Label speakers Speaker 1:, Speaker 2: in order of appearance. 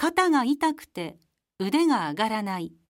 Speaker 1: 肩が痛くて腕が上がらない。